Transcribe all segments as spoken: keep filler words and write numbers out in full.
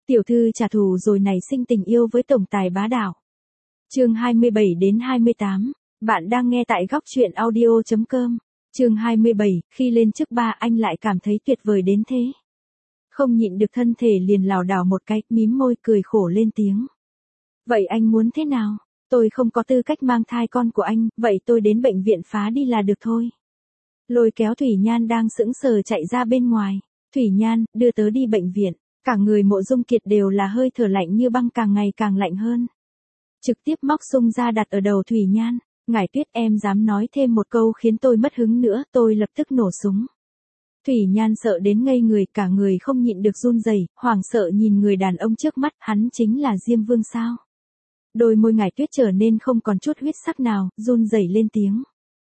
Tiểu thư trả thù rồi nảy sinh tình yêu với tổng tài bá đạo. Chương hai mươi bảy đến hai mươi tám. Bạn đang nghe tại góc truyện audio chấm com. Chương hai mươi bảy, khi lên chức ba anh lại cảm thấy tuyệt vời đến thế. Không nhịn được thân thể liền lảo đảo một cái, mím môi cười khổ lên tiếng. Vậy anh muốn thế nào? Tôi không có tư cách mang thai con của anh, vậy tôi đến bệnh viện phá đi là được thôi. Lôi kéo Thủy Nhan đang sững sờ chạy ra bên ngoài. Thủy Nhan, đưa tớ đi bệnh viện. Cả người Mộ Dung Kiệt đều là hơi thở lạnh như băng, càng ngày càng lạnh hơn. Trực tiếp móc sung ra đặt ở đầu Thủy Nhan. Ngải Tuyết, em dám nói thêm một câu khiến tôi mất hứng nữa, tôi lập tức nổ súng. Thủy Nhan sợ đến ngây người, cả người không nhịn được run rẩy, hoảng sợ nhìn người đàn ông trước mắt, hắn chính là Diêm Vương sao? Đôi môi Ngải Tuyết trở nên không còn chút huyết sắc nào, run rẩy lên tiếng.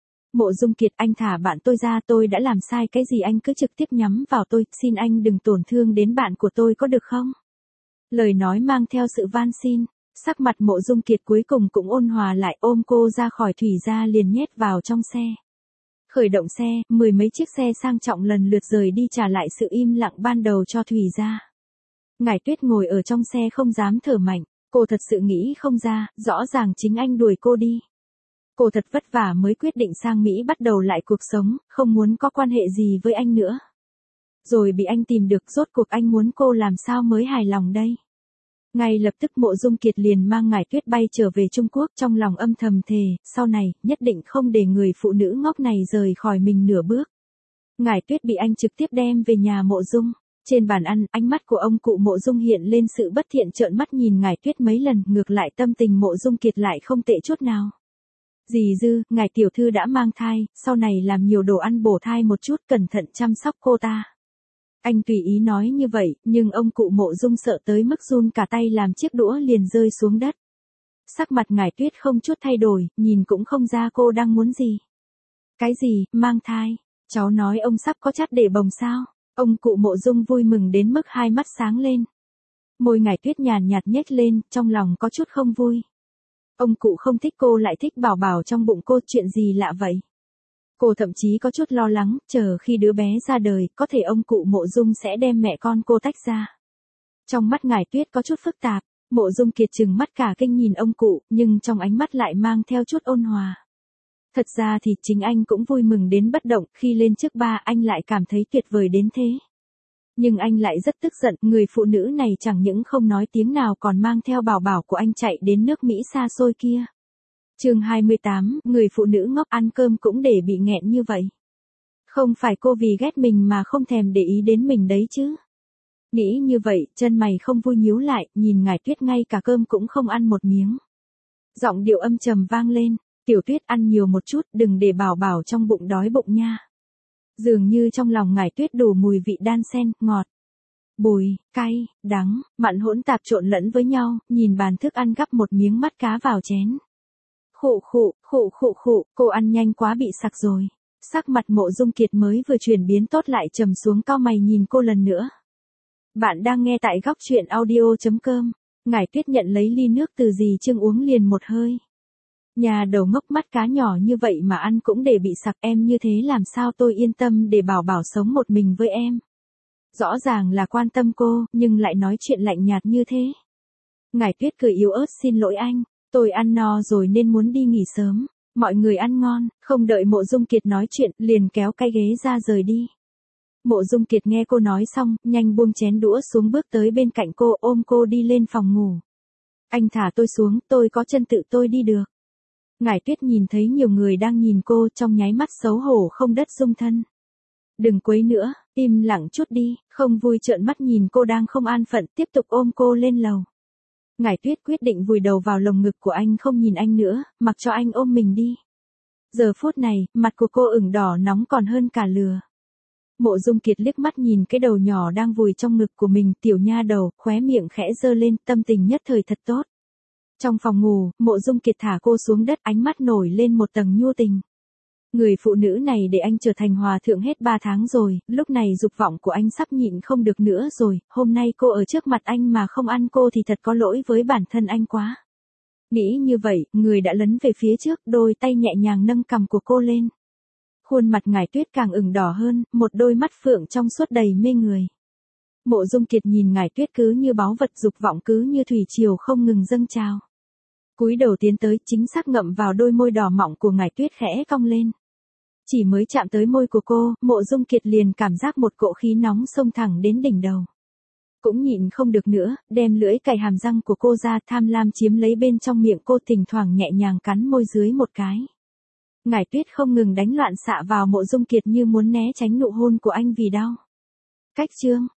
Mộ Dung Kiệt, anh thả bạn tôi ra, tôi đã làm sai cái gì anh cứ trực tiếp nhắm vào tôi, xin anh đừng tổn thương đến bạn của tôi có được không? Lời nói mang theo sự van xin, sắc mặt Mộ Dung Kiệt cuối cùng cũng ôn hòa lại, ôm cô ra khỏi Thủy gia liền nhét vào trong xe. Khởi động xe, mười mấy chiếc xe sang trọng lần lượt rời đi, trả lại sự im lặng ban đầu cho Thủy gia. Ngải Tuyết ngồi ở trong xe không dám thở mạnh, cô thật sự nghĩ không ra, rõ ràng chính anh đuổi cô đi. Cô thật vất vả mới quyết định sang Mỹ bắt đầu lại cuộc sống, không muốn có quan hệ gì với anh nữa. Rồi bị anh tìm được, rốt cuộc anh muốn cô làm sao mới hài lòng đây? Ngay lập tức Mộ Dung Kiệt liền mang Ngải Tuyết bay trở về Trung Quốc, trong lòng âm thầm thề, sau này, nhất định không để người phụ nữ ngốc này rời khỏi mình nửa bước. Ngải Tuyết bị anh trực tiếp đem về nhà Mộ Dung. Trên bàn ăn, ánh mắt của ông cụ Mộ Dung hiện lên sự bất thiện, trợn mắt nhìn Ngải Tuyết mấy lần, ngược lại tâm tình Mộ Dung Kiệt lại không tệ chút nào. Dì Dư, ngài tiểu thư đã mang thai, sau này làm nhiều đồ ăn bổ thai một chút, cẩn thận chăm sóc cô ta. Anh tùy ý nói như vậy, nhưng ông cụ Mộ Dung sợ tới mức run cả tay, làm chiếc đũa liền rơi xuống đất. Sắc mặt Ngải Tuyết không chút thay đổi, nhìn cũng không ra cô đang muốn gì. Cái gì, mang thai? Cháu nói ông sắp có chắt để bồng sao? Ông cụ Mộ Dung vui mừng đến mức hai mắt sáng lên. Môi Ngải Tuyết nhàn nhạt nhếch lên, trong lòng có chút không vui. Ông cụ không thích cô lại thích bảo bảo trong bụng cô, chuyện gì lạ vậy? Cô thậm chí có chút lo lắng, chờ khi đứa bé ra đời, có thể ông cụ Mộ Dung sẽ đem mẹ con cô tách ra. Trong mắt Ngải Tuyết có chút phức tạp, Mộ Dung Kiệt trừng mắt cả kinh nhìn ông cụ, nhưng trong ánh mắt lại mang theo chút ôn hòa. Thật ra thì chính anh cũng vui mừng đến bất động, khi lên chức ba anh lại cảm thấy tuyệt vời đến thế. Nhưng anh lại rất tức giận, người phụ nữ này chẳng những không nói tiếng nào còn mang theo bảo bảo của anh chạy đến nước Mỹ xa xôi kia. Chương hai mươi tám, người phụ nữ ngốc ăn cơm cũng để bị nghẹn như vậy. Không phải cô vì ghét mình mà không thèm để ý đến mình đấy chứ. Nghĩ như vậy, chân mày không vui nhíu lại, nhìn Ngải Tuyết ngay cả cơm cũng không ăn một miếng. Giọng điệu âm trầm vang lên, Tiểu Tuyết ăn nhiều một chút, đừng để bảo bảo trong bụng đói bụng nha. Dường như trong lòng Ngải Tuyết đủ mùi vị đan xen, ngọt, bùi, cay, đắng, mặn hỗn tạp trộn lẫn với nhau, nhìn bàn thức ăn gắp một miếng mắt cá vào chén. Khụ khụ, khụ khụ khụ, cô ăn nhanh quá bị sặc rồi. Sắc mặt Mộ Dung Kiệt mới vừa chuyển biến tốt lại trầm xuống, cau mày nhìn cô lần nữa. Bạn đang nghe tại góc truyện audio chấm com. Ngải Tuyết nhận lấy ly nước từ dì Trương uống liền một hơi. Nhà đầu ngốc, mắt cá nhỏ như vậy mà ăn cũng để bị sặc, em như thế làm sao tôi yên tâm để bảo bảo sống một mình với em. Rõ ràng là quan tâm cô, nhưng lại nói chuyện lạnh nhạt như thế. Ngải Tuyết cười yếu ớt, xin lỗi anh, tôi ăn no rồi nên muốn đi nghỉ sớm, mọi người ăn ngon. Không đợi Mộ Dung Kiệt nói chuyện, liền kéo cái ghế ra rời đi. Mộ Dung Kiệt nghe cô nói xong, nhanh buông chén đũa xuống, bước tới bên cạnh cô, ôm cô đi lên phòng ngủ. Anh thả tôi xuống, tôi có chân tự tôi đi được. Ngải Tuyết nhìn thấy nhiều người đang nhìn cô, trong nháy mắt xấu hổ không đất dung thân. Đừng quấy nữa, im lặng chút đi, không vui trợn mắt nhìn cô đang không an phận, tiếp tục ôm cô lên lầu. Ngải Tuyết quyết định vùi đầu vào lồng ngực của anh, không nhìn anh nữa, mặc cho anh ôm mình đi. Giờ phút này, mặt của cô ửng đỏ nóng còn hơn cả lửa. Mộ Dung Kiệt liếc mắt nhìn cái đầu nhỏ đang vùi trong ngực của mình, tiểu nha đầu, khóe miệng khẽ giơ lên, tâm tình nhất thời thật tốt. Trong phòng ngủ, Mộ Dung Kiệt thả cô xuống đất, ánh mắt nổi lên một tầng nhu tình. Người phụ nữ này để anh trở thành hòa thượng hết ba tháng rồi, lúc này dục vọng của anh sắp nhịn không được nữa rồi, hôm nay cô ở trước mặt anh mà không ăn cô thì thật có lỗi với bản thân anh quá. Nghĩ như vậy, người đã lấn về phía trước, đôi tay nhẹ nhàng nâng cằm của cô lên. Khuôn mặt Ngải Tuyết càng ửng đỏ hơn, một đôi mắt phượng trong suốt đầy mê người. Mộ Dung Kiệt nhìn Ngải Tuyết cứ như báu vật, dục vọng cứ như thủy triều không ngừng dâng trào. Cúi đầu tiến tới, chính xác ngậm vào đôi môi đỏ mọng của Ngải Tuyết khẽ cong lên. Chỉ mới chạm tới môi của cô, Mộ Dung Kiệt liền cảm giác một cỗ khí nóng xông thẳng đến đỉnh đầu. Cũng nhịn không được nữa, đem lưỡi cày hàm răng của cô ra, tham lam chiếm lấy bên trong miệng cô, thỉnh thoảng nhẹ nhàng cắn môi dưới một cái. Ngải Tuyết không ngừng đánh loạn xạ vào Mộ Dung Kiệt như muốn né tránh nụ hôn của anh vì đau. Cách chương